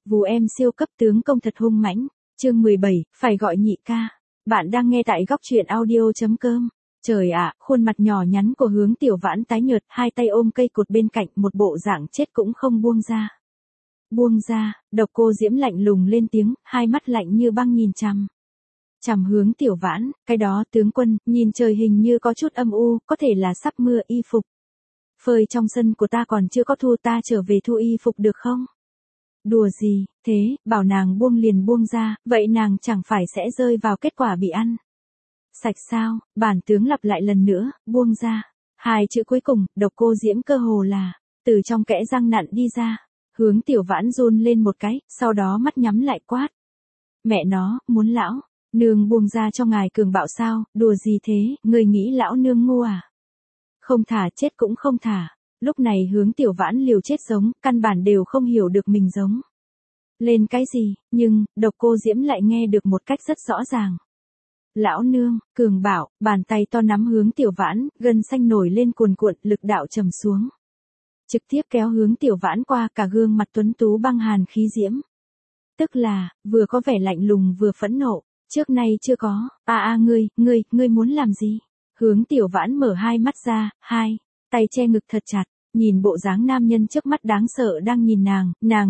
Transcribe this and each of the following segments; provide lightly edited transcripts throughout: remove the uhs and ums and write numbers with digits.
Vù em siêu cấp tướng công thật hung mãnh. Chương 17, phải gọi nhị ca. Bạn đang nghe tại góc truyện audio.com. Trời ạ, khuôn mặt nhỏ nhắn của Hướng Tiểu Vãn tái nhợt, hai tay ôm cây cột bên cạnh, một bộ dạng chết cũng không buông ra. Buông ra, Độc Cô Diễm lạnh lùng lên tiếng, hai mắt lạnh như băng nhìn chằm Hướng Tiểu Vãn, cái đó tướng quân, nhìn trời hình như có chút âm u, có thể là sắp mưa, y phục phơi trong sân của ta còn chưa có thu, ta trở về thu y phục được không? Đùa gì, thế, bảo nàng buông liền buông ra, vậy nàng chẳng phải sẽ rơi vào kết quả bị ăn sạch sao? Bản tướng lặp lại lần nữa, buông ra. Hai chữ cuối cùng, Độc Cô Diễm cơ hồ là từ trong kẽ răng nặn đi ra. Hướng Tiểu Vãn run lên một cái, sau đó mắt nhắm lại quát. Mẹ nó, muốn lão nương buông ra cho ngài cường bạo sao? Đùa gì thế, người nghĩ lão nương ngu à? Không thả, chết cũng không thả. Lúc này Hướng Tiểu Vãn liều chết giống, căn bản đều không hiểu được mình giống lên cái gì, nhưng Độc Cô Diễm lại nghe được một cách rất rõ ràng. Lão nương, cường bạo, bàn tay to nắm Hướng Tiểu Vãn, gân xanh nổi lên cuồn cuộn, lực đạo trầm xuống. Trực tiếp kéo Hướng Tiểu Vãn qua, cả gương mặt tuấn tú băng hàn khí diễm. Tức là, vừa có vẻ lạnh lùng vừa phẫn nộ, trước nay chưa có. Ngươi muốn làm gì? Hướng Tiểu Vãn mở hai mắt ra, hai tay che ngực thật chặt, nhìn bộ dáng nam nhân trước mắt đáng sợ đang nhìn nàng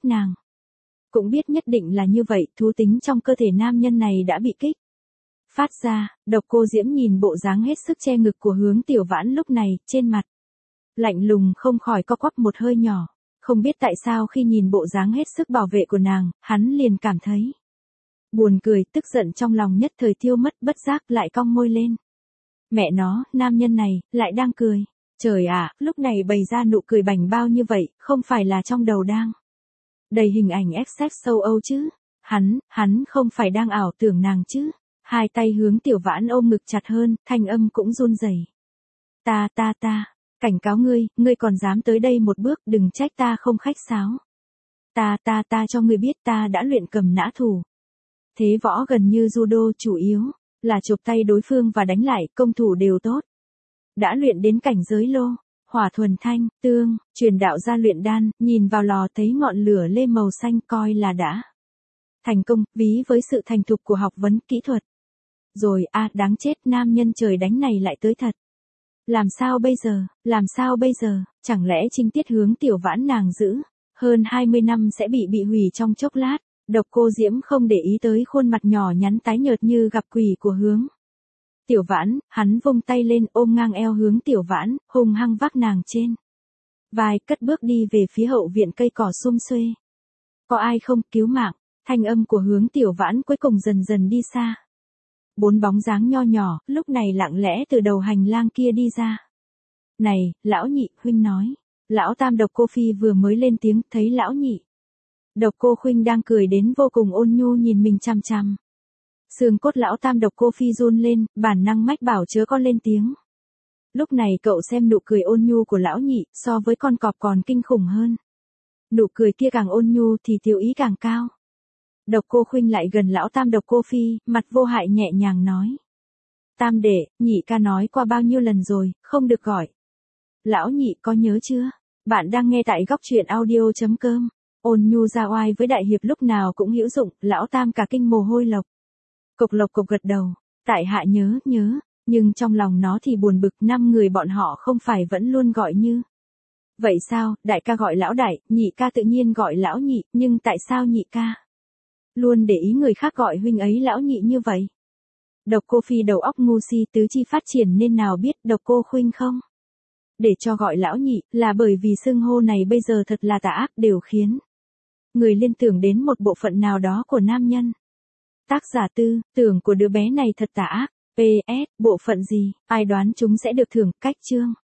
cũng biết nhất định là như vậy, thú tính trong cơ thể nam nhân này đã bị kích phát ra. Độc Cô Diễm nhìn bộ dáng hết sức che ngực của Hướng Tiểu Vãn lúc này, trên mặt lạnh lùng không khỏi co quắp một hơi nhỏ. Không biết tại sao khi nhìn bộ dáng hết sức bảo vệ của nàng, hắn liền cảm thấy buồn cười, tức giận trong lòng nhất thời tiêu mất, bất giác lại cong môi lên. Mẹ nó, nam nhân này, lại đang cười. Trời ạ, lúc này bày ra nụ cười bảnh bao như vậy, không phải là trong đầu đang đầy hình ảnh XX sâu Âu chứ? Hắn không phải đang ảo tưởng nàng chứ? Hai tay Hướng Tiểu Vãn ôm ngực chặt hơn, thanh âm cũng run rẩy. Ta, cảnh cáo ngươi còn dám tới đây một bước, đừng trách ta không khách sáo. Ta cho ngươi biết ta đã luyện cầm nã thủ. Thế võ gần như judo, chủ yếu là chộp tay đối phương và đánh lại, công thủ đều tốt. Đã luyện đến cảnh giới lô, hỏa thuần thanh, tương, truyền đạo ra luyện đan, nhìn vào lò thấy ngọn lửa lê màu xanh coi là đã thành công, ví với sự thành thục của học vấn kỹ thuật. Rồi đáng chết, nam nhân trời đánh này lại tới thật. Làm sao bây giờ, chẳng lẽ trinh tiết Hướng Tiểu Vãn nàng giữ hơn 20 năm sẽ bị hủy trong chốc lát? Độc Cô Diễm không để ý tới khuôn mặt nhỏ nhắn tái nhợt như gặp quỷ của Hướng Tiểu Vãn, hắn vung tay lên ôm ngang eo Hướng Tiểu Vãn, hung hăng vác nàng trên vai, cất bước đi về phía hậu viện cây cỏ sum xuê. Có ai không, cứu mạng? Thanh âm của Hướng Tiểu Vãn cuối cùng dần dần đi xa. Bốn bóng dáng nho nhỏ, lúc này lặng lẽ từ đầu hành lang kia đi ra. Này, lão nhị, huynh nói. Lão tam Độc Cô Phi vừa mới lên tiếng, thấy lão nhị Độc Cô Khuynh đang cười đến vô cùng ôn nhu nhìn mình chằm chằm. Xương cốt lão tam Độc Cô Phi run lên, bản năng mách bảo chớ có lên tiếng. Lúc này cậu xem nụ cười ôn nhu của lão nhị, so với con cọp còn kinh khủng hơn. Nụ cười kia càng ôn nhu thì tiểu ý càng cao. Độc Cô Khuynh lại gần lão tam Độc Cô Phi, mặt vô hại nhẹ nhàng nói. Tam đệ, nhị ca nói qua bao nhiêu lần rồi, không được gọi lão nhị, có nhớ chưa? Bạn đang nghe tại góc truyện audio.com. Ôn nhu ra oai với đại hiệp lúc nào cũng hữu dụng, lão tam cả kinh mồ hôi lộc cộc gật đầu. Tại hạ nhớ, nhưng trong lòng nó thì buồn bực, 5 người bọn họ không phải vẫn luôn gọi như vậy sao? Đại ca gọi lão đại, nhị ca tự nhiên gọi lão nhị, nhưng tại sao nhị ca luôn để ý người khác gọi huynh ấy lão nhị như vậy? Độc Cô Phi đầu óc ngu si, tứ chi phát triển nên nào biết Độc Cô Khuynh không để cho gọi lão nhị, là bởi vì xưng hô này bây giờ thật là tà ác, đều khiến người liên tưởng đến một bộ phận nào đó của nam nhân. Tác giả tư tưởng của đứa bé này thật tà ác. PS, bộ phận gì, ai đoán chúng sẽ được thưởng. Cách chương.